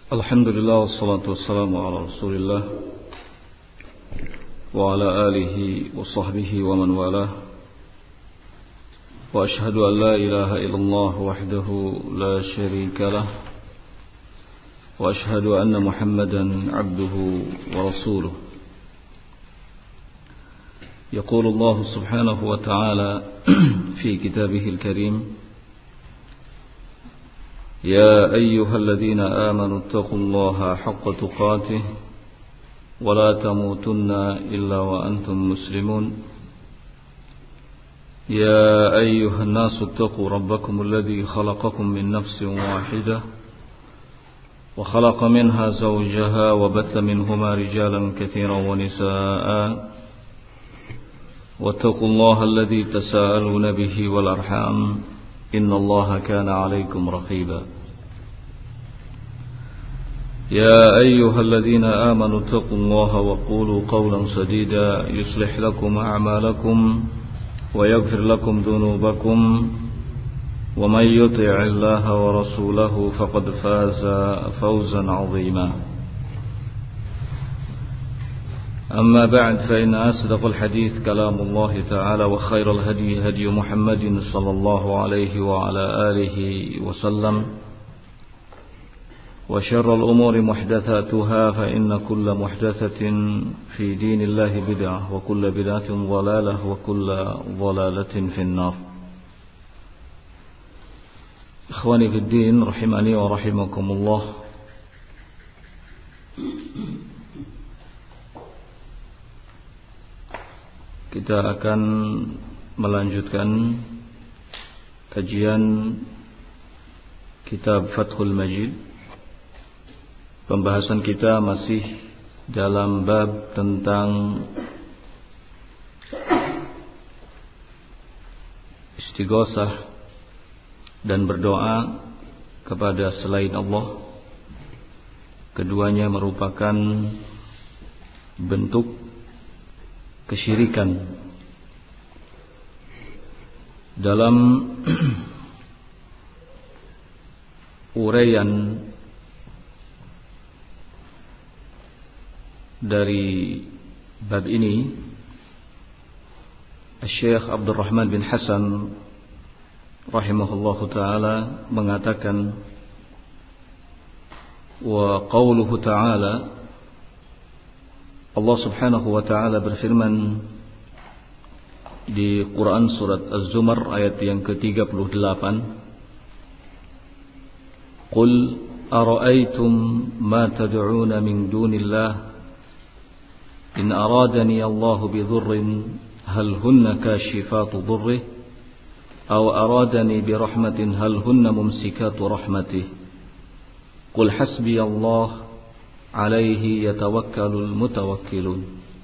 Alhamdulillah wassalatu wassalamu ala Rasulillah wa ala alihi wa sahbihi wa man walah. Wa ashhadu an la ilaha illallah wahdahu la syarika lah. Wa ashhadu anna Muhammadan abduhu wa rasuluh. Yaqulu Allah subhanahu wa ta'ala fi kitabihil karim: يا أيها الذين آمنوا اتقوا الله حق تقاته ولا تموتن إلا وأنتم مسلمون يا أيها الناس اتقوا ربكم الذي خلقكم من نفس واحدة وخلق منها زوجها وبث منهما رجالا كثيرا ونساء واتقوا الله الذي تساءلون به والأرحام إن الله كان عليكم رقيبا يا أيها الذين آمنوا اتقوا الله وقولوا قولا سديدا يصلح لكم أعمالكم ويغفر لكم ذنوبكم ومن يطع الله ورسوله فقد فاز فوزا عظيما أما بعد فإن أصدق الحديث كلام الله تعالى وخير الهدي هدي محمد صلى الله عليه وعلى آله وسلم وشر الأمور محدثاتها فإن كل محدثة في دين الله بدعة وكل بدعة ضلالة وكل ضلالة في النار. إخواني في الدين رحمني ورحمكم الله. Kita akan melanjutkan kajian kitab Fathul Majid. Pembahasan kita masih dalam bab tentang istighosah dan berdoa kepada selain Allah. Keduanya merupakan bentuk kesyirikan. Dalam uraian dari bab ini, Syekh Abdul Rahman bin Hasan rahimahullahu taala mengatakan, wa qauluhu ta'ala, Allah subhanahu wa ta'ala berfirman di Quran surat Az-Zumar ayat yang ke-38, Qul ara'aytum ma tad'una min dunillah in aradani Allah bidhurrin hal hunna kashifatu dhurrih aw aradani birahmatin hal hunna mumsikatu rahmatih Qul hasbi Allah alaihi yatawakkalul mutawakkilun.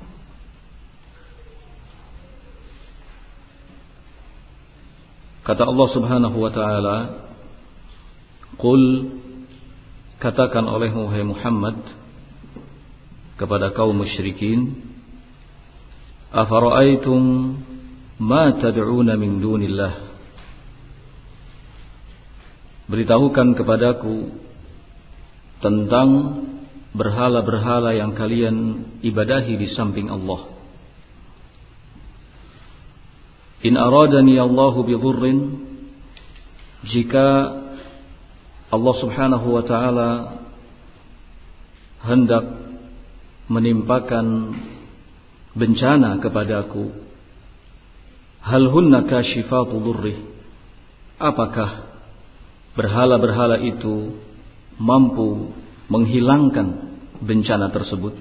Kata Allah subhanahu wa ta'ala, Qul, katakan olehmu wahai Muhammad kepada kaum musyrikin, afara'aitum ma tad'una min dunillah, beritahukan kepadaku tentang berhala-berhala yang kalian ibadahi di samping Allah. In aradani Allahu bidhurrin, jika Allah subhanahu wa ta'ala hendak menimpakan bencana kepadaku, hal hunna kashifatu dhurrih, apakah berhala-berhala itu mampu menghilangkan bencana tersebut?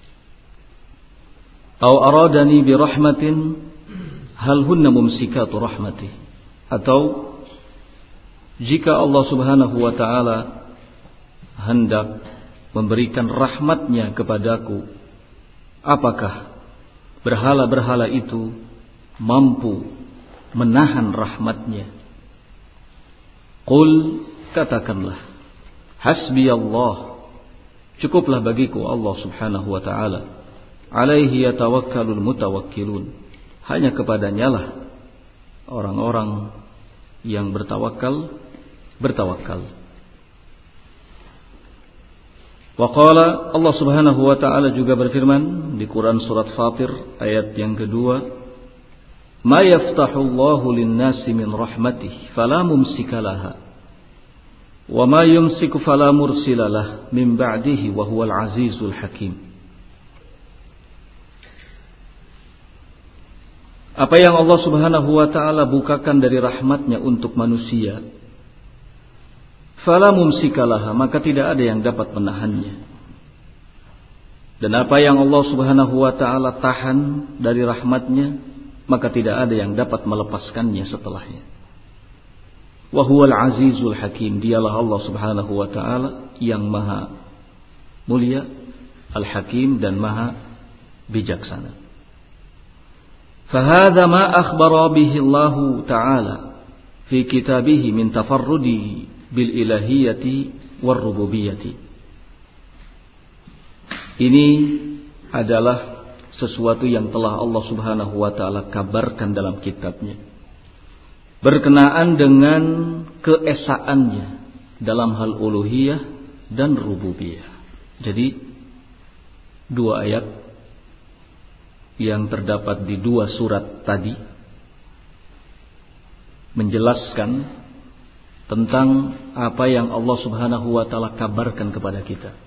Aw aradani birahmatin hal hunna mumsikatu rahmatih, atau jika Allah subhanahu wa ta'ala hendak memberikan rahmatnya kepadaku, apakah berhala-berhala itu mampu menahan rahmatnya? Qul, katakanlah, hasbi Allah, cukuplah bagiku Allah subhanahu wa ta'ala, alaihi yatawakkalul mutawakkilun, hanya kepadanya lah orang-orang yang bertawakal. Wa qala, Allah Subhanahu wa taala juga berfirman di Quran surat Fatir ayat yang kedua, "Ma yaftahullahu lin-nasi min rahmatih fala mumsika laha wa ma yumsiku fala mursila lah min ba'dihi wa huwal azizul hakim." Apa yang Allah Subhanahu wa taala bukakan dari rahmatnya untuk manusia, fala mumsikalaha, maka tidak ada yang dapat menahannya. Dan apa yang Allah Subhanahu wa taala tahan dari rahmatnya, maka tidak ada yang dapat melepaskannya setelahnya. Wa huwal azizul hakim, dialah Allah Subhanahu wa taala yang maha mulia, al-hakim, dan maha bijaksana. فهذا ما أخبر به الله تعالى في كتابه من تفرده بالإلهية والربوبية. Ini adalah sesuatu yang telah Allah Subhanahu wa taala kabarkan dalam kitabnya berkenaan dengan keesaannya dalam hal uluhiyah dan rububiyah. Jadi dua ayat yang terdapat di dua surat tadi menjelaskan tentang apa yang Allah Subhanahu wa taala kabarkan kepada kita,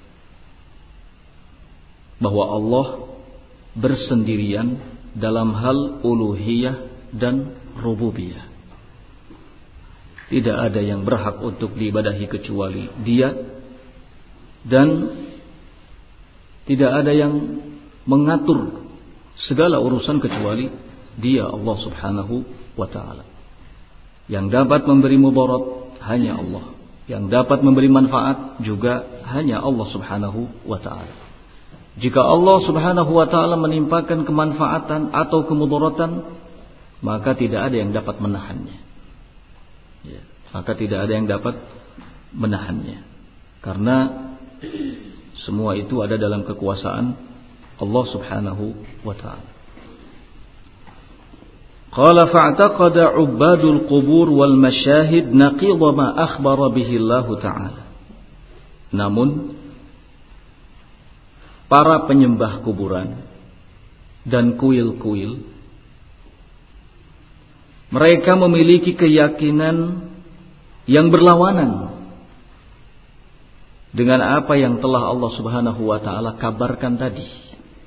bahwa Allah bersendirian dalam hal uluhiyah dan rububiyah. Tidak ada yang berhak untuk diibadahi kecuali Dia, dan tidak ada yang mengatur segala urusan kecuali Dia, Allah Subhanahu wa taala. Yang dapat memberi mudarat hanya Allah, yang dapat memberi manfaat juga hanya Allah Subhanahu wa taala. Jika Allah Subhanahu wa taala menimpakan kemanfaatan atau kemudaratan, maka tidak ada yang dapat menahannya. Ya, maka tidak ada yang dapat menahannya, karena semua itu ada dalam kekuasaan Allah Subhanahu wa ta'ala. Qala fa'taqada 'ubbadul qubur wal masyahid naqidha ma akhbara bihi Allah ta'ala. Namun para penyembah kuburan dan kuil-kuil, mereka memiliki keyakinan yang berlawanan dengan apa yang telah Allah Subhanahu wa ta'ala kabarkan tadi.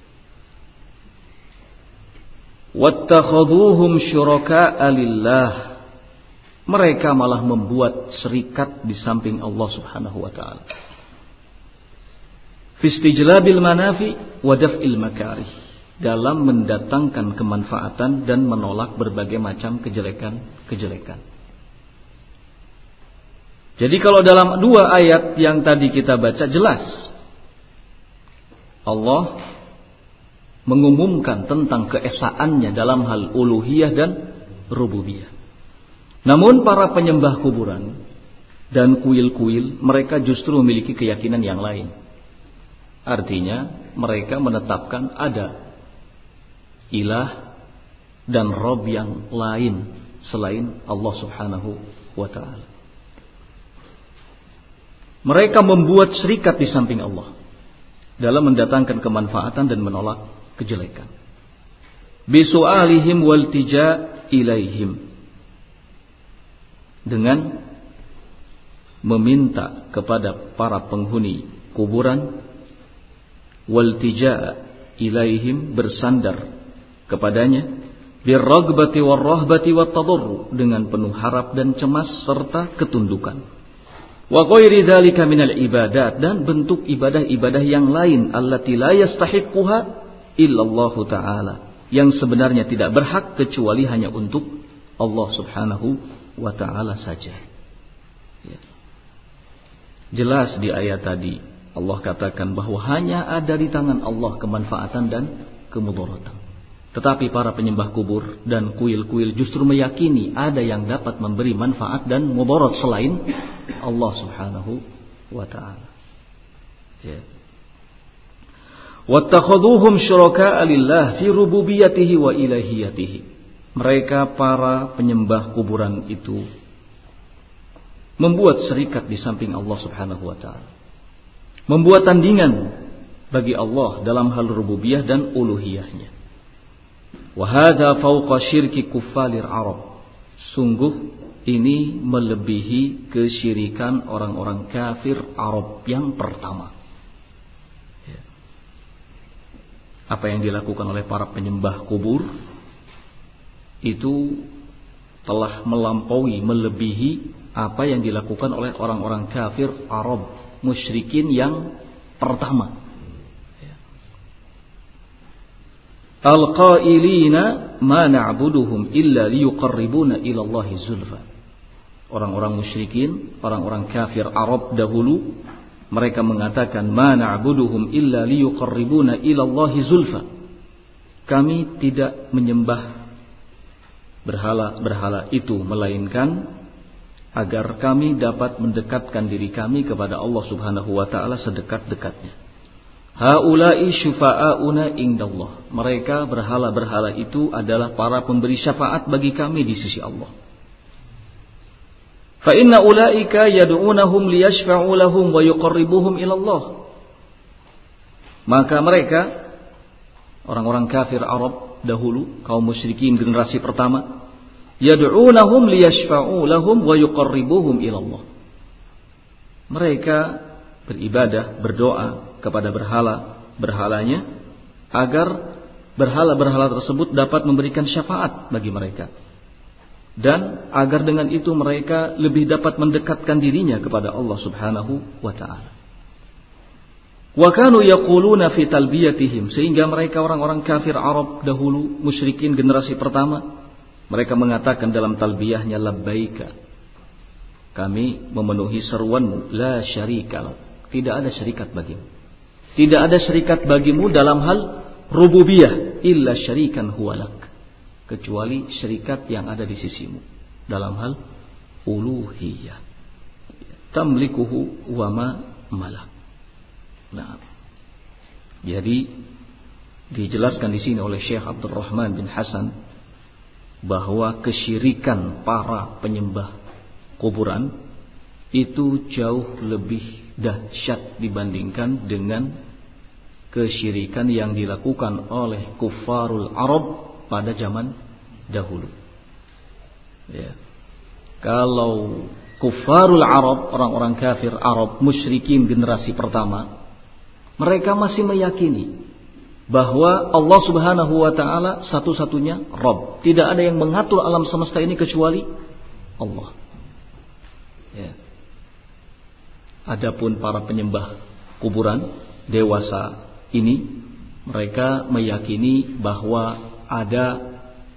Wattakhaduhum syuraka'a lillah, mereka malah membuat serikat di samping Allah Subhanahu wa taala. Fi istijlabil manafi wa daf'il makarih, dalam mendatangkan kemanfaatan dan menolak berbagai macam kejelekan-kejelekan. Jadi kalau dalam dua ayat yang tadi kita baca jelas Allah mengumumkan tentang keesaannya dalam hal uluhiyah dan rububiyah. Namun para penyembah kuburan dan kuil-kuil, mereka justru memiliki keyakinan yang lain. Artinya mereka menetapkan ada ilah dan Rabb yang lain selain Allah Subhanahu wa ta'ala. Mereka membuat serikat di samping Allah dalam mendatangkan kemanfaatan dan menolak kejelekan. Bisu'alihim waltija ilaihim, dengan meminta kepada para penghuni kuburan, waltija ilaihim, bersandar kepadanya, birragbati warrahbati wattadarru, dengan penuh harap dan cemas serta ketundukan. Wa ghairi dzalika minal ibadat, dan bentuk ibadah-ibadah yang lain, allati la yastahiqquha illallahu ta'ala, yang sebenarnya tidak berhak kecuali hanya untuk Allah Subhanahu wa ta'ala saja. Ya. Jelas di ayat tadi Allah katakan bahwa hanya ada di tangan Allah kemanfaatan dan kemudaratan. Tetapi para penyembah kubur dan kuil-kuil justru meyakini ada yang dapat memberi manfaat dan mudarat selain Allah Subhanahu wa ta'ala. Ya. Wattakhaduhum syuraka'a lillah fi rububiyatihi wa ilahiyatihi. Mereka para penyembah kuburan itu membuat serikat di samping Allah Subhanahu wa ta'ala membuat tandingan bagi Allah dalam hal rububiyah dan uluhiyahnya. Wa hadza fawqa syirki kuffalir Arab. Sungguh ini melebihi kesyirikan orang-orang kafir Arab yang pertama. Apa yang dilakukan oleh para penyembah kubur itu telah melampaui, melebihi apa yang dilakukan oleh orang-orang kafir Arab musyrikin yang pertama. Al-qailina ma na'buduhum illa liyuqarribuna ila Allahi zulfa. Orang-orang musyrikin, orang-orang kafir Arab dahulu, mereka mengatakan ma na'buduhum illa liyuqarribuna ila Allahi zulfa. Kami tidak menyembah berhala-berhala itu melainkan agar kami dapat mendekatkan diri kami kepada Allah Subhanahu wa taala sedekat-dekatnya. Haula'i syufa'auna indallah. Mereka berhala-berhala itu adalah para pemberi syafaat bagi kami di sisi Allah. Fa inna ulaika yad'unahum liyashfa'u lahum wa yuqarribuhum ila Allah. Maka mereka orang-orang kafir Arab dahulu, kaum musyrikin generasi pertama, yad'unahum liyashfa'u lahum wa yuqarribuhum ila Allah. Mereka beribadah, berdoa kepada berhalanya agar berhala-berhala tersebut dapat memberikan syafaat bagi mereka, dan agar dengan itu mereka lebih dapat mendekatkan dirinya kepada Allah Subhanahu wa taala. Wa kanu yaquluna fi talbiyatihim, sehingga mereka orang-orang kafir Arab dahulu, musyrikin generasi pertama, mereka mengatakan dalam talbiyahnya, labbaika, kami memenuhi seruanmu, la syarika lak, tidak ada syarikat bagimu. Tidak ada syarikat bagimu dalam hal rububiyah, illa syarikan huwalak, kecuali syarikat yang ada di sisimu dalam hal uluhiyah. Tamlikuhu wa ma malak. Nah, jadi dijelaskan di sini oleh Syekh Abdul Rahman bin Hasan bahwa kesyirikan para penyembah kuburan itu jauh lebih dahsyat dibandingkan dengan kesyirikan yang dilakukan oleh kuffarul Arab pada zaman dahulu. Ya. Kalau kuffarul Arab, orang-orang kafir Arab, musyrikin generasi pertama, mereka masih meyakini bahwa Allah Subhanahu wa taala satu-satunya Rabb. Tidak ada yang mengatur alam semesta ini kecuali Allah. Ya. Adapun para penyembah kuburan dewasa ini, mereka meyakini bahwa ada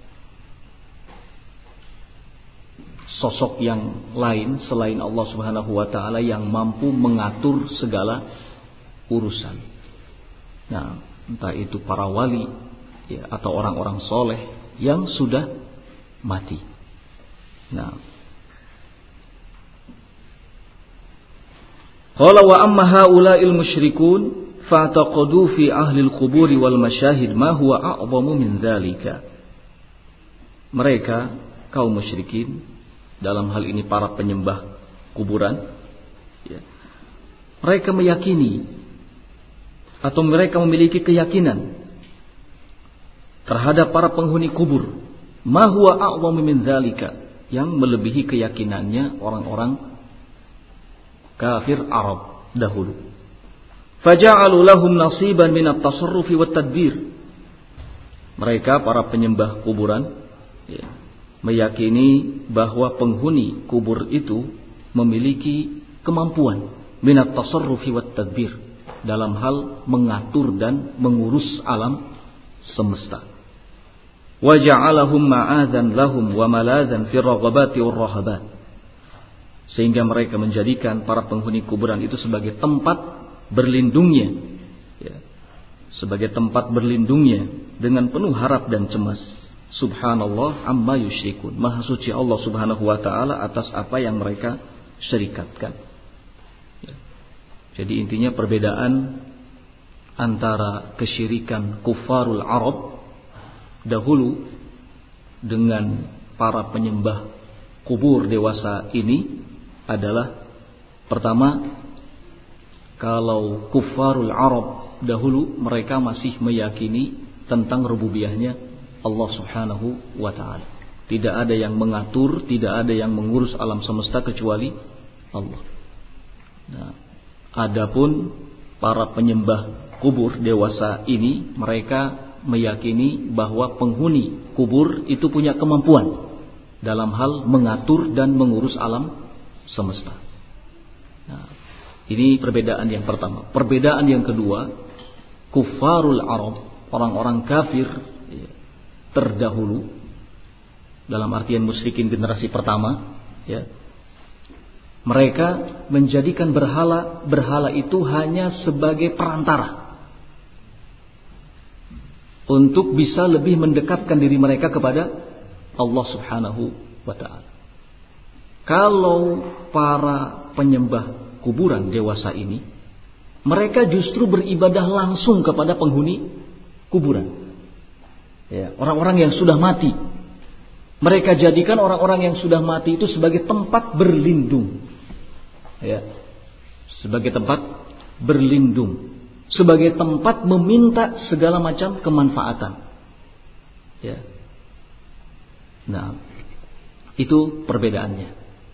sosok yang lain selain Allah Subhanahu wa taala yang mampu mengatur segala urusan. Nah, entah itu para wali ya, atau orang-orang soleh yang sudah mati. Nah, qala wa amma haula'il musyrikun fa'taqadu fi ahli al-qubur wal masyahid ma huwa a'zamu min dzalika. Mereka kaum musyrikin, dalam hal ini para penyembah kuburan, ya, mereka meyakini atau mereka memiliki keyakinan terhadap para penghuni kubur, ma huwa a'zamu min dzalika, yang melebihi keyakinannya orang-orang kafir Arab dahulu. Faja'alu lahum nasiban min at-tasarrufi wat tadbir. Mereka para penyembah kuburan ya, meyakini bahwa penghuni kubur itu memiliki kemampuan min at-tasarrufi wat tadbir, dalam hal mengatur dan mengurus alam semesta. Wa ja'alahum ma'adzan lahum wa maladzan fi raghabati war rahabat. Sehingga mereka menjadikan para penghuni kuburan itu sebagai tempat berlindungnya, ya, sebagai tempat berlindungnya dengan penuh harap dan cemas. Subhanallah amma yusyrikun, maha suci Allah Subhanahu wa taala atas apa yang mereka syirikatkan. Ya. Jadi intinya perbedaan antara kesyirikan kuffarul Arab dahulu dengan para penyembah kubur dewasa ini adalah, pertama, Kalau kuffarul Arab dahulu mereka masih meyakini tentang rububiyahnya Allah Subhanahu wa taala. Tidak ada yang mengatur, tidak ada yang mengurus alam semesta kecuali Allah. Nah, adapun para penyembah kubur dewasa ini, mereka meyakini bahwa penghuni kubur itu punya kemampuan dalam hal mengatur dan mengurus alam semesta. Nah, ini perbedaan yang pertama. Perbedaan yang kedua, kuffarul Arab, orang-orang kafir terdahulu, dalam artian musyrikin generasi pertama, ya, mereka menjadikan berhala itu hanya sebagai perantara untuk bisa lebih mendekatkan diri mereka kepada Allah Subhanahu wa ta'ala. Kalau para penyembah kuburan dewasa ini, mereka justru beribadah langsung kepada penghuni kuburan, ya, orang-orang yang sudah mati. Mereka jadikan orang-orang yang sudah mati itu sebagai tempat berlindung, ya, sebagai tempat berlindung, sebagai tempat meminta segala macam kemanfaatan, ya. Nah, itu perbedaannya.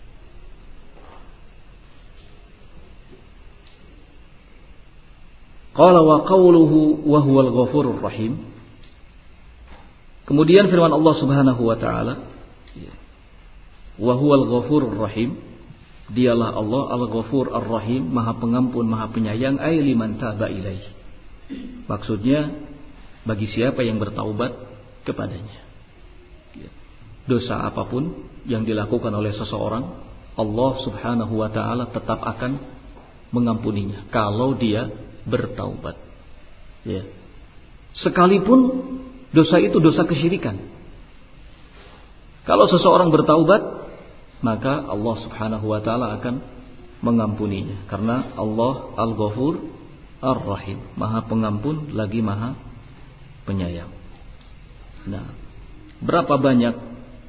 Qala wa qawluhu wa huwal ghafurur rahim. Kemudian firman Allah Subhanahu wa taala, wa huwal ghafurur rahim, dialah Allah Al-Ghafur Ar-Rahim, Maha Pengampun, Maha Penyayang, ay liman taba ilaihi. Maksudnya bagi siapa yang bertaubat kepadanya. Dosa apapun yang dilakukan oleh seseorang, Allah Subhanahu wa taala tetap akan mengampuninya kalau dia bertaubat. Ya. Sekalipun dosa itu dosa kesyirikan. Kalau seseorang bertaubat, maka Allah Subhanahu wa taala akan mengampuninya, karena Allah Al-Ghafur Ar-Rahim, Maha Pengampun lagi Maha Penyayang. Nah, berapa banyak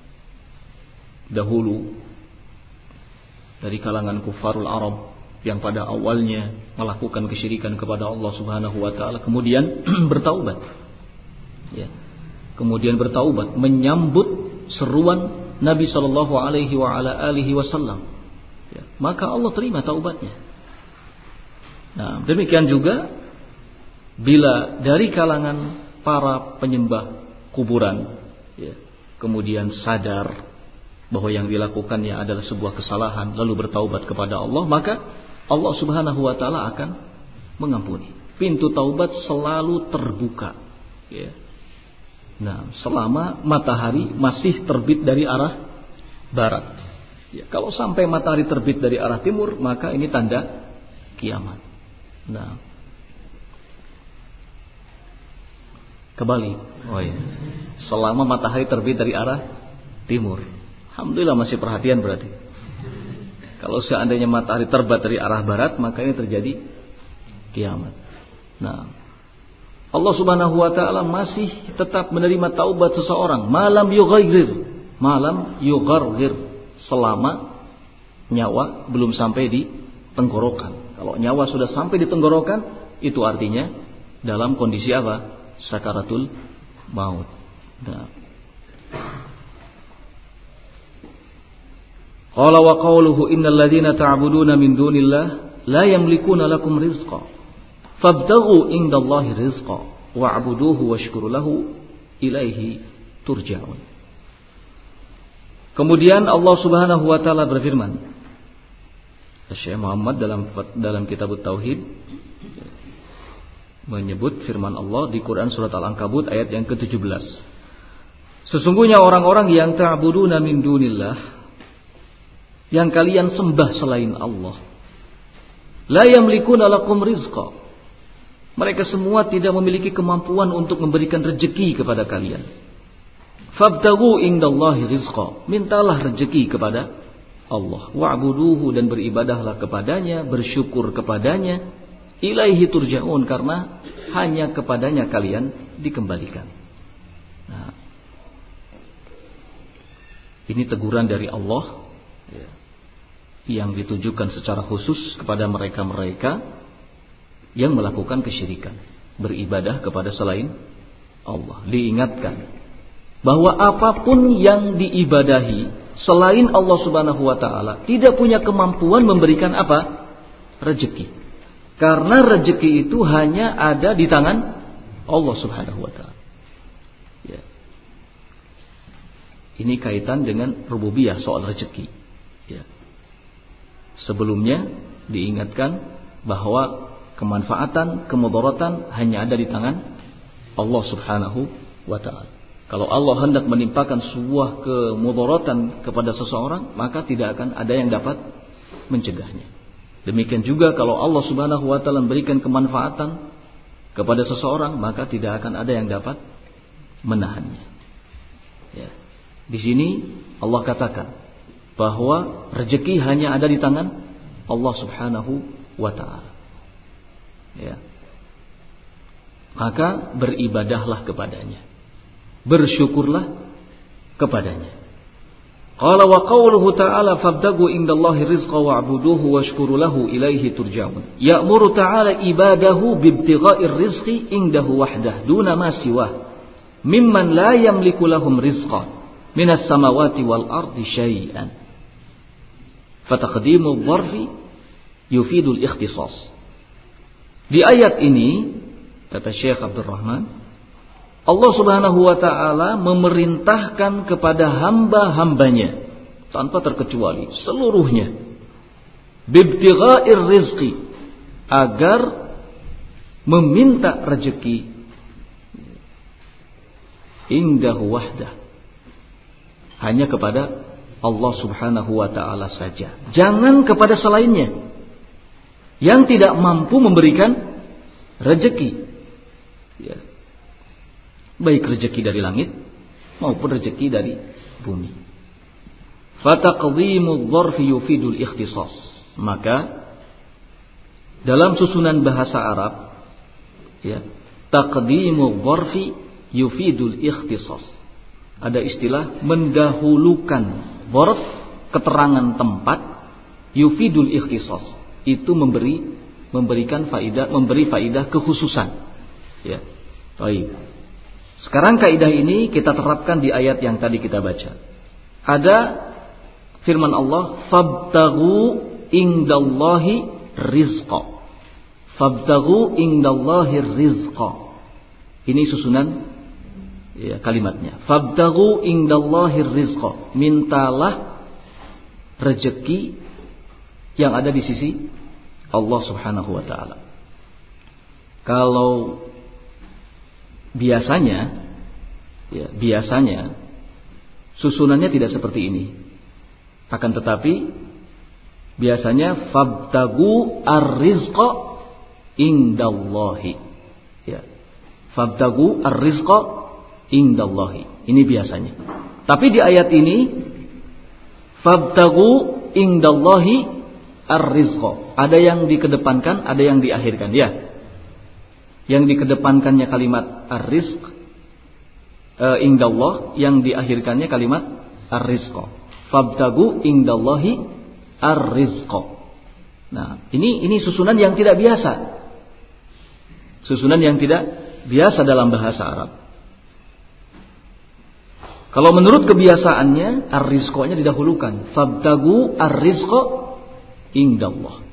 dahulu dari kalangan kuffarul Arab yang pada awalnya melakukan kesyirikan kepada Allah Subhanahu wa taala kemudian bertaubat. Ya. Kemudian bertaubat menyambut seruan Nabi sallallahu alaihi wasallam. Ya. Maka Allah terima taubatnya. Nah, demikian juga bila dari kalangan para penyembah kuburan, ya, kemudian sadar bahwa yang dilakukannya adalah sebuah kesalahan lalu bertaubat kepada Allah, maka Allah Subhanahu wa taala akan mengampuni. Pintu taubat selalu terbuka, ya. Nah, selama matahari masih terbit dari arah barat. Ya, kalau sampai matahari terbit dari arah timur, maka ini tanda kiamat. Nah, kebalik. Oh ya. Selama matahari terbit dari arah timur. Alhamdulillah masih perhatian berarti. Kalau seandainya matahari terbit dari arah barat, maka ini terjadi kiamat. Nah, Allah Subhanahu wa taala masih tetap menerima taubat seseorang malam yugharghir, selama nyawa belum sampai di tenggorokan. Kalau nyawa sudah sampai di tenggorokan, itu artinya dalam kondisi apa? Sakaratul maut. Nah. Qala wa qawluhu innal ladzina ta'buduna min dunillah la yamlikuna lakum rizqa fabtaghu indallahi rizqa wa'buduhu washkuru lahu ilaihi turja'un. Kemudian Allah Subhanahu wa taala berfirman, Syekh Muhammad dalam kitab Tauhid menyebut firman Allah di Quran surat Al-Ankabut ayat yang ke-17. Sesungguhnya orang-orang yang ta'buduna min dunillah, yang kalian sembah selain Allah, la yamlikuna lakum rizqa, mereka semua tidak memiliki kemampuan untuk memberikan rezeki kepada kalian. Fabtaghu indallahi rizqa, mintalah rezeki kepada Allah, wa'buduhu, dan beribadahlah kepadanya, bersyukur kepadanya, ilaihi turja'un, karena hanya kepadanya kalian dikembalikan. Nah, ini teguran dari Allah, ya, yang ditujukan secara khusus kepada mereka-mereka yang melakukan kesyirikan, beribadah kepada selain Allah. Diingatkan bahwa apapun yang diibadahi selain Allah Subhanahu wa taala tidak punya kemampuan memberikan apa? Rezeki. Karena rezeki itu hanya ada di tangan Allah Subhanahu wa taala. Ya. Ini kaitan dengan rububiyah soal rezeki. Ya. Sebelumnya diingatkan bahwa kemanfaatan, kemudaratan hanya ada di tangan Allah Subhanahu wa taala. Kalau Allah hendak menimpakan sebuah kemudaratan kepada seseorang, maka tidak akan ada yang dapat mencegahnya. Demikian juga kalau Allah Subhanahu wa taala memberikan kemanfaatan kepada seseorang, maka tidak akan ada yang dapat menahannya. Ya. Di sini Allah katakan bahwa rezeki hanya ada di tangan Allah Subhanahu wa taala. Ya. Maka beribadahlah kepadanya, bersyukurlah kepadanya. Qala wa qawluhu ta'ala fabtagu indallahi rizqa wa'buduhu washkuru lahu ilaihi turja'un. Ya'muru ta'ala ibadahu bibtigha'ir rizqi indahu wahdah duna ma siwah mimman la yamliku lahum rizqa minas samawati wal ardi syai'an. Fataqdimu dharfi yufidul ikhtisas. Di ayat ini kata Syekh Abdul Rahman, Allah Subhanahu wa taala memerintahkan kepada hamba-hambanya tanpa terkecuali seluruhnya bibtigha'ir rizqi, agar meminta rezeki indahu wahdah, hanya kepada Allah Subhanahu wa taala saja, jangan kepada selainnya yang tidak mampu memberikan rezeki. Ya. Baik rezeki dari langit maupun rezeki dari bumi. Fataqdimu dzarfi yufidul ikhtisas. Maka dalam susunan bahasa Arab, ya, taqdimu dzarfi yufidul ikhtisas. Ada istilah mendahulukan dzarf, keterangan tempat, yufidul ikhtisas. Itu memberikan faidah, memberi faidah kekhususan. Ya. Baik. Sekarang kaidah ini kita terapkan di ayat yang tadi kita baca. Ada firman Allah, fabtaghu indallahi rizqa. Fabtaghu indallahi rizqa. Ini susunan ya, kalimatnya. Fabtaghu indallahi rizqa. Mintalah rezeki yang ada di sisi Allah Subhanahu wa taala. Kalau biasanya susunannya tidak seperti ini. Akan tetapi biasanya fabtagu ar-rizqa indallahi. Ya. Fabtagu ar-rizqa indallahi. Ini biasanya. Tapi di ayat ini fabtagu indallahi ar-rizqa. Ada yang dikedepankan, ada yang diakhirkan, ya. Yang dikedepankannya kalimat ar-rizq indallah, yang diakhirkannya kalimat ar-rizqa. Fabtagu indallahi ar-rizqa. Nah, ini susunan yang tidak biasa. Susunan yang tidak biasa dalam bahasa Arab. Kalau menurut kebiasaannya ar-rizqanya didahulukan. Fabtagu ar-rizqa indallah.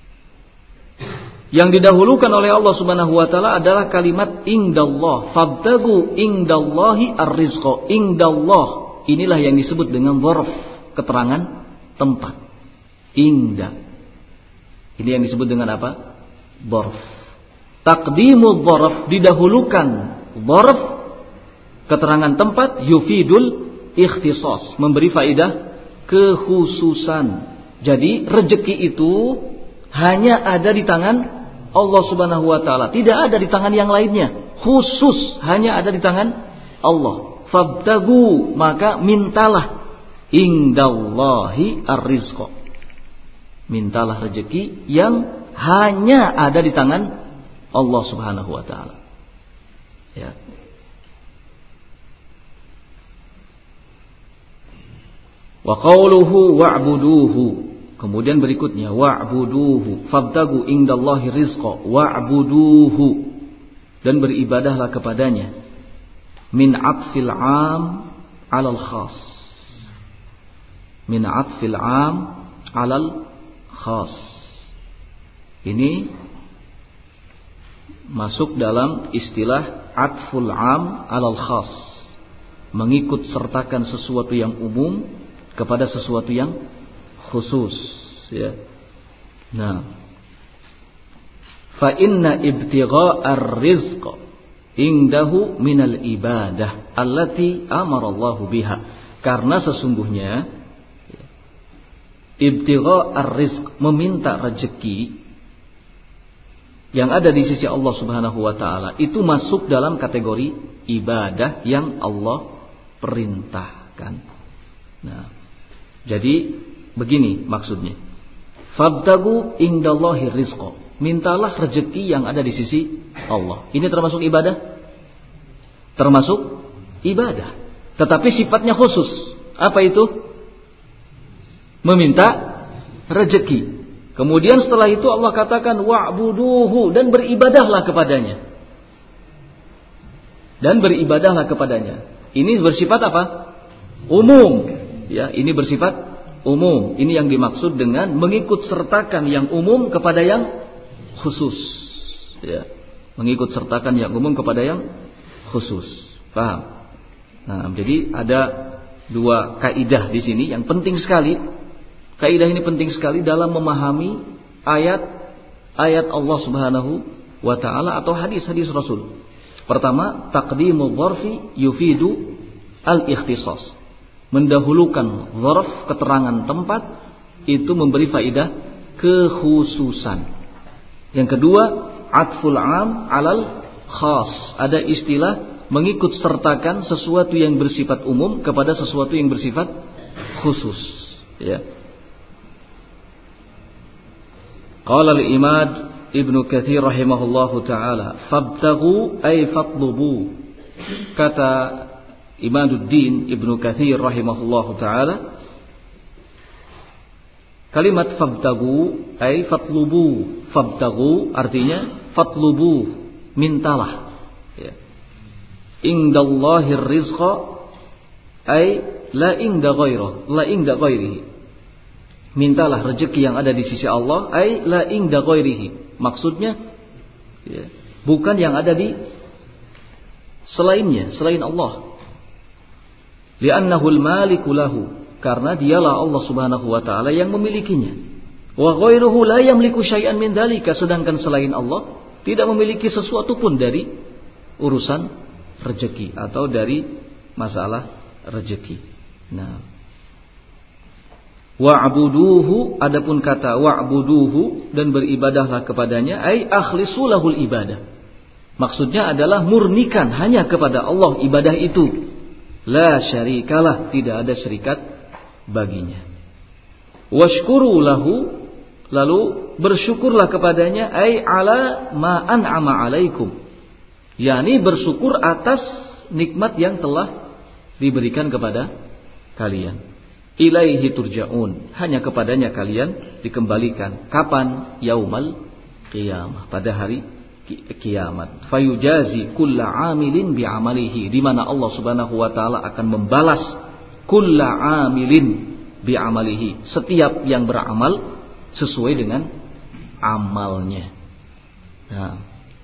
Yang didahulukan oleh Allah Subhanahu wa taala adalah kalimat indallah. Fabtagu indallahi ar-rizqa. Indallah, inilah yang disebut dengan dzarf, keterangan tempat. Inda. Ini yang disebut dengan apa? Dzarf. Taqdimu dzarf, didahulukan dzarf, keterangan tempat, yufidul ikhtisas, memberi faidah kekhususan. Jadi rezeki itu hanya ada di tangan Allah Subhanahu wa taala, tidak ada di tangan yang lainnya. Khusus hanya ada di tangan Allah. Fabtagu, maka mintalah indallahi ar-rizqa. Mintalah rezeki yang hanya ada di tangan Allah Subhanahu wa taala. Ya. Wa qawluhu wa'buduhu Kemudian berikutnya wa'buduhu fabtagu indallahi rizqa wa'buduhu, dan beribadahlah kepadanya. Min atfil 'am 'alal khas. Min atfil 'am 'alal khas. Ini masuk dalam istilah atful 'am 'alal khas. Mengikut sertakan sesuatu yang umum kepada sesuatu yang khusus, ya. Nah, fa inna ibtigha'ar rizq indahu minal ibadah allati amara Allah biha. Karena sesungguhnya ibtigha'ar rizq, meminta rezeki yang ada di sisi Allah Subhanahu wa taala, itu masuk dalam kategori ibadah yang Allah perintahkan. Nah, jadi begini maksudnya. Fabtagu indallahi rizqa. Mintalah rezeki yang ada di sisi Allah. Ini termasuk ibadah? Termasuk ibadah. Tetapi sifatnya khusus. Apa itu? Meminta rezeki. Kemudian setelah itu Allah katakan wa'buduhu, dan beribadahlah kepadanya. Dan beribadahlah kepadanya. Ini bersifat apa? Umum. Ya, ini bersifat umum. Ini yang dimaksud dengan mengikut sertakan yang umum kepada yang khusus. Ya, mengikut sertakan yang umum kepada yang khusus. Paham? Nah, jadi ada dua kaidah di sini yang penting sekali. Kaidah ini penting sekali dalam memahami ayat-ayat Allah Subhanahu wa taala atau hadis-hadis Rasul. Pertama, taqdimu dzarfi yufidu al-ikhtisas. Mendahulukan dzarf, keterangan tempat, itu memberi faidah kekhususan. Yang kedua, atful 'am 'alal khas. Ada istilah mengikut sertakan sesuatu yang bersifat umum kepada sesuatu yang bersifat khusus. Ya. Qala al-Imad Ibnu Katsir rahimahullahu taala, fabtaghu ay fatlubu. Kata Imaduddin Ibnu Katsir rahimahullahu taala, kalimat fabtaghu ay fatlubu. Fabtaghu artinya fatlubu, mintalah. Ya. Indallahir rizqa ay la inda ghairihi, la inda ghairihi. Mintalah rezeki yang ada di sisi Allah, ay la inda ghairihi. Maksudnya, ya, bukan yang ada di selainnya, selain Allah. Li'annahu al-maliku lahu, karena dialah Allah Subhanahu wa taala yang memilikinya. Wa ghairuhu la yamliku syai'an min dzalika, sedangkan selain Allah tidak memiliki sesuatu pun dari urusan rezeki atau dari masalah rezeki. Nah, wa'buduhu, adapun kata wa'buduhu, dan beribadahlah kepadanya, ay akhlisu lahul ibadah. Maksudnya adalah murnikan hanya kepada Allah ibadah itu. La syarikalah, tidak ada syarikat baginya. Washkuru lahu, lalu bersyukurlah kepadanya, ay ala ma an'ama alaikum. Yani bersyukur atas nikmat yang telah diberikan kepada kalian. Ilaihi turja'un, hanya kepadanya kalian dikembalikan. Kapan? Yaumal qiyamah, pada hari kiamat. Fayujazi kulla amilin bi'amalihi, di mana Allah Subhanahu wa taala akan membalas kulla amilin bi'amalihi, setiap yang beramal sesuai dengan amalnya. Nah,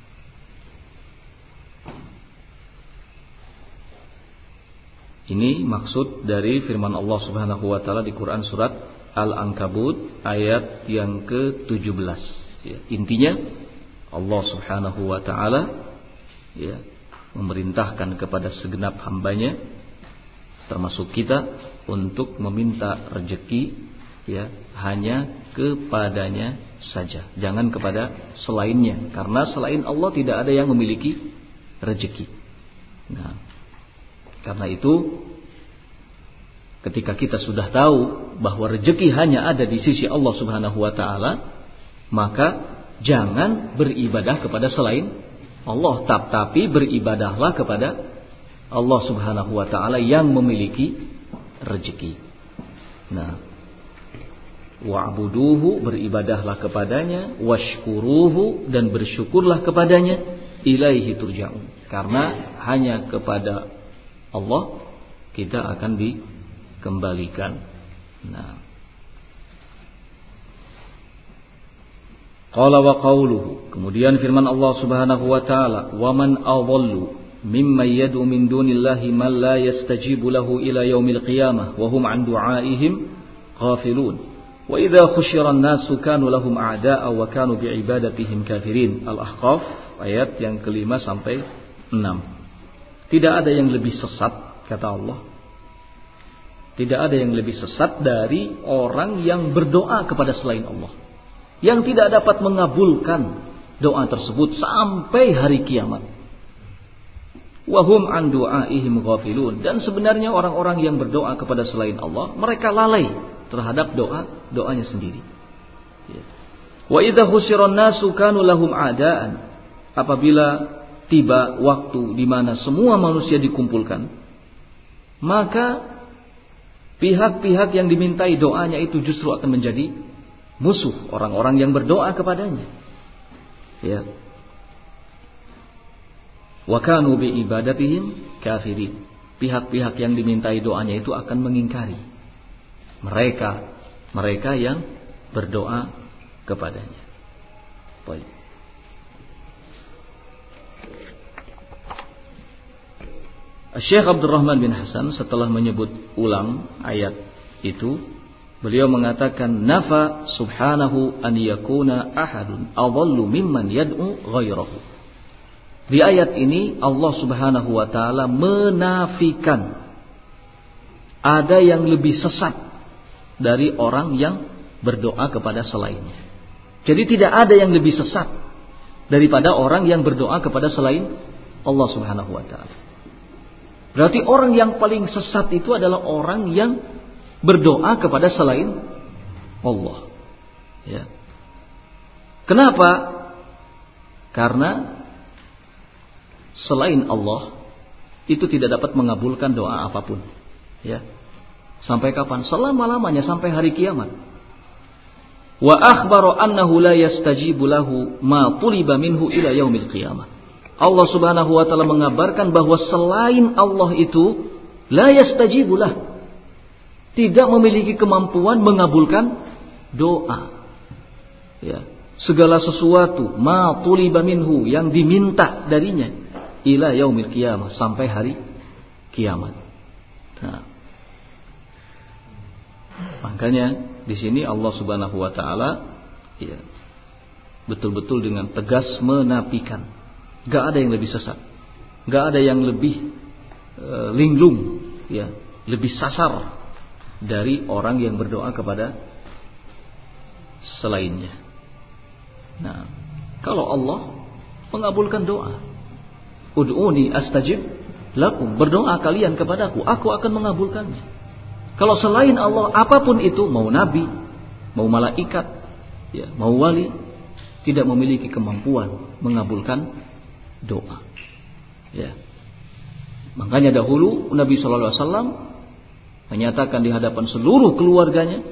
ini maksud dari firman Allah Subhanahu wa taala di Quran surat Al-Ankabut ayat yang ke-17. Ya, intinya Allah Subhanahu wa taala, ya, memerintahkan kepada segenap hambanya termasuk kita untuk meminta rezeki, ya, hanya kepadanya saja, jangan kepada selainnya, karena selain Allah tidak ada yang memiliki rezeki. Nah, karena itu ketika kita sudah tahu bahwa rezeki hanya ada di sisi Allah Subhanahu wa taala, maka jangan beribadah kepada selain Allah, tapi beribadahlah kepada Allah Subhanahu wa taala yang memiliki rezeki. Nah, Wa'buduhu, beribadahlah kepadanya, washkuruhu, dan bersyukurlah kepadanya, ilaihi turja'un. Karena hanya kepada Allah kita akan dikembalikan. Nah. Qala wa qawluhu, kemudian firman Allah Subhanahu wa taala, "Wa man adallu mimman yad'u min dunillahi man la yastajibu lahu ila yaumil qiyamah wa hum an du'aihim ghafilun." Wa idza khusyira an-nasu kanu lahum a'da'a wa kanu bi'ibadatihim kafirin. Al-Ahqaf ayat yang kelima sampai 6. Tidak ada yang lebih sesat, kata Allah. Tidak ada yang lebih sesat dari orang yang berdoa kepada selain Allah, yang tidak dapat mengabulkan doa tersebut sampai hari kiamat. Wa hum an du'aihim ghafilun. Dan sebenarnya orang-orang yang berdoa kepada selain Allah, mereka lalai terhadap doanya sendiri. Wa idza husiran nasu kanu lahum a'daan. Apabila tiba waktu di mana semua manusia dikumpulkan, maka pihak-pihak yang dimintai doanya itu justru akan menjadi musuh orang-orang yang berdoa kepadanya. Ya. Wa kanu bi ibadatihim kafirin. Pihak-pihak yang dimintai doanya itu akan mengingkari mereka yang berdoa kepadanya. Baik. Syekh Abdurrahman bin Hasan setelah menyebut ulang ayat itu, beliau mengatakan, nafa subhanahu an yakuna ahadun adallu mimman yad'u ghairahu. Di ayat ini Allah Subhanahu wa taala menafikan ada yang lebih sesat dari orang yang berdoa kepada selainnya. Jadi tidak ada yang lebih sesat daripada orang yang berdoa kepada selain Allah Subhanahu wa taala. Berarti orang yang paling sesat itu adalah orang yang berdoa kepada selain Allah. Ya. Kenapa? Karena selain Allah itu tidak dapat mengabulkan doa apapun. Ya. Sampai kapan? Selama-lamanya, sampai hari kiamat. Wa akhbara annahu la yastajibu lahu ma tuliba minhu ila yaumil qiyamah. Allah Subhanahu wa taala mengabarkan bahwa selain Allah itu la yastajibu lah, tidak memiliki kemampuan mengabulkan doa. Ya, segala sesuatu ma tuliba minhu, yang diminta darinya, ila yaumil qiyamah, sampai hari kiamat. Nah, makanya di sini Allah Subhanahu wa taala ya, betul-betul dengan tegas menafikan. Gak ada yang lebih sesat, gak ada yang lebih linglung, ya, lebih sasar dari orang yang berdoa kepada selainnya. Nah, kalau Allah mengabulkan doa, ud'uni astajib lakum, berdoa kalian kepadaku, aku akan mengabulkannya. Kalau selain Allah, apapun itu, mau nabi, mau malaikat, ya, mau wali, tidak memiliki kemampuan mengabulkan doa. Ya. Makanya dahulu Nabi sallallahu alaihi wasallam menyatakan di hadapan seluruh keluarganya,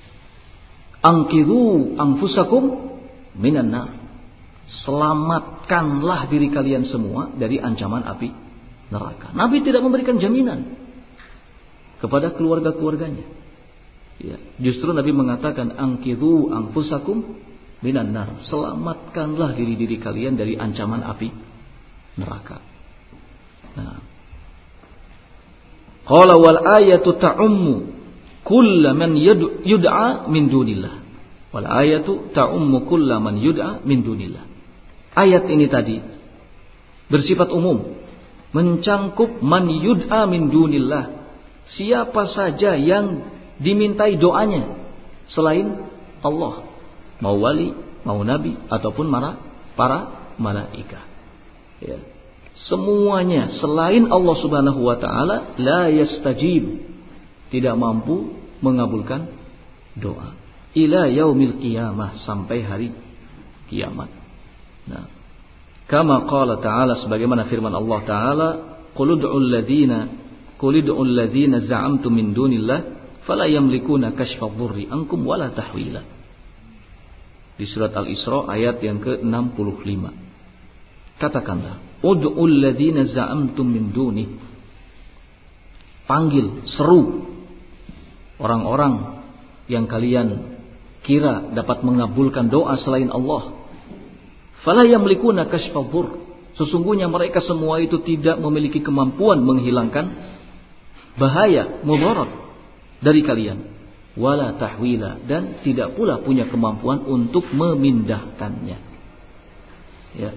angkiru anfusakum minan nar. Selamatkanlah diri kalian semua dari ancaman api neraka. Nabi tidak memberikan jaminan kepada keluarga-keluarganya. Ya, justru Nabi mengatakan angkiru anfusakum minan nar. Selamatkanlah diri-diri kalian dari ancaman api neraka. Nah, qala wal ayatu ta'ummu kullaman yud'a min dunillah. Wal ayatu ta'ummu kullaman yud'a min dunillah. Ayat ini tadi bersifat umum, mencangkup man yud'a min dunillah, siapa saja yang dimintai doanya selain Allah, mau wali, mau nabi, ataupun para malaikat. Ya. Semuanya selain Allah Subhanahu wa taala la yastajib, tidak mampu mengabulkan doa ila yaumil qiyamah, sampai hari kiamat. Nah, kama qala ta'ala, sebagaimana firman Allah taala, qul ud'ul ladzina za'amtum min dunillah fala yamlikuna kashfa dhurri ankum wala tahwila. Di surat Al-Isra ayat yang ke-65. Katakanlah, ud'ul ladzina za'amtum min duni. Panggil, seru orang-orang yang kalian kira dapat mengabulkan doa selain Allah. Fala yamlikuna kashfa dhurr. Sesungguhnya mereka semua itu tidak memiliki kemampuan menghilangkan bahaya, mudarat dari kalian. Wala tahwila, dan tidak pula punya kemampuan untuk memindahkannya. Ya.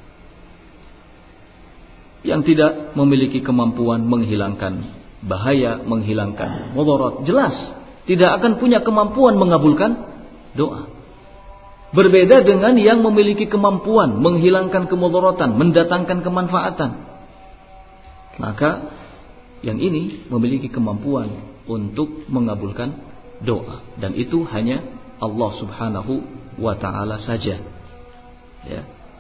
Yang tidak memiliki kemampuan menghilangkan bahaya, menghilangkan mudarat, jelas tidak akan punya kemampuan mengabulkan doa. Berbeda dengan yang memiliki kemampuan menghilangkan kemudaratan, mendatangkan kemanfaatan. Maka yang ini memiliki kemampuan untuk mengabulkan doa, dan itu hanya Allah Subhanahu wa taala saja. Ya.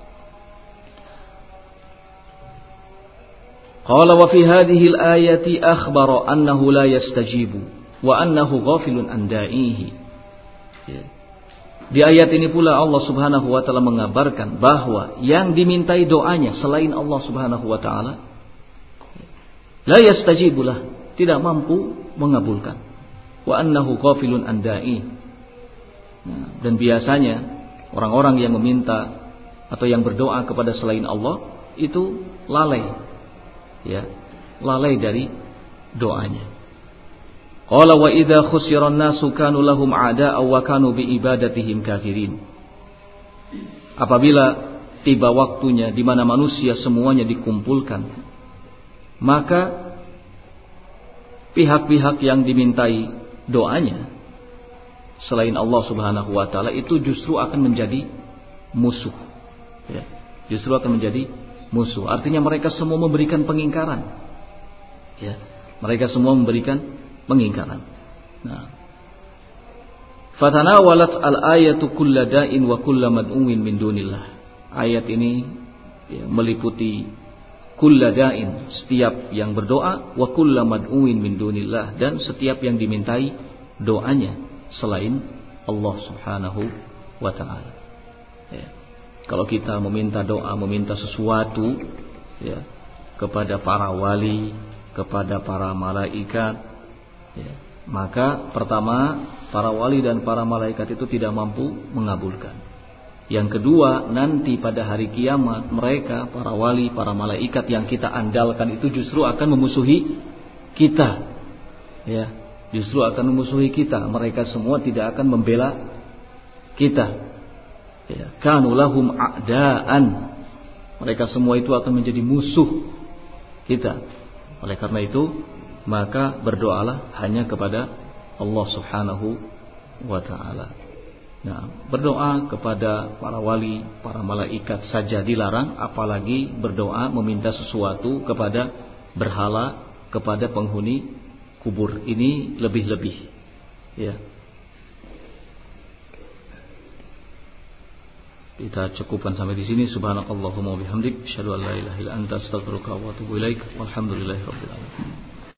Qala wa fi hadhihi al-ayati akhbara annahu la yastajibu wa annahu ghafilun an da'ihi. Ya. Di ayat ini pula Allah Subhanahu wa taala mengabarkan bahwa yang dimintai doanya selain Allah Subhanahu wa taala la yastajibulah, tidak mampu mengabulkan. Wa annahu ghafilun an da'i. Dan biasanya orang-orang yang meminta atau yang berdoa kepada selain Allah itu lalai. Ya, lalai dari doanya. Qala wa idza khusira an-nasu kanu lahum a'da'a wa kanu bi ibadatihim kafirin. Apabila tiba waktunya di mana manusia semuanya dikumpulkan, maka pihak-pihak yang dimintai doanya selain Allah Subhanahu wa taala itu justru akan menjadi musuh. Ya, justru akan menjadi musuh. Artinya mereka semua memberikan pengingkaran. Ya, mereka semua memberikan pengingkaran. Nah, fatanawalat al-ayatu kulla da'in wa kulla mad'uin min dunillah. Ayat ini ya, meliputi kulla da'in, setiap yang berdoa, wa kulla mad'uin min dunillah, dan setiap yang dimintai doanya selain Allah Subhanahu wa taala. Ya. Kalau kita meminta doa, meminta sesuatu ya, kepada para wali, kepada para malaikat, ya, maka pertama para wali dan para malaikat itu tidak mampu mengabulkan. Yang kedua, nanti pada hari kiamat mereka, para wali, para malaikat yang kita andalkan itu justru akan memusuhi kita. Ya, justru akan memusuhi kita. Mereka semua tidak akan membela kita. Ya, kanu lahum a'daan. Mereka semua itu akan menjadi musuh kita. Oleh karena itu, maka berdoalah hanya kepada Allah Subhanahu wa taala. Nah, berdoa kepada para wali, para malaikat saja dilarang, apalagi berdoa meminta sesuatu kepada berhala, kepada penghuni kubur. Ini lebih-lebih. Ya. Kita cukupkan sampai di sini. Subhanakallahumma wa bihamdik, asyhadu an la ilaha illa anta, astaghfiruka wa atubu ilaik. Walhamdulillahirabbil alamin.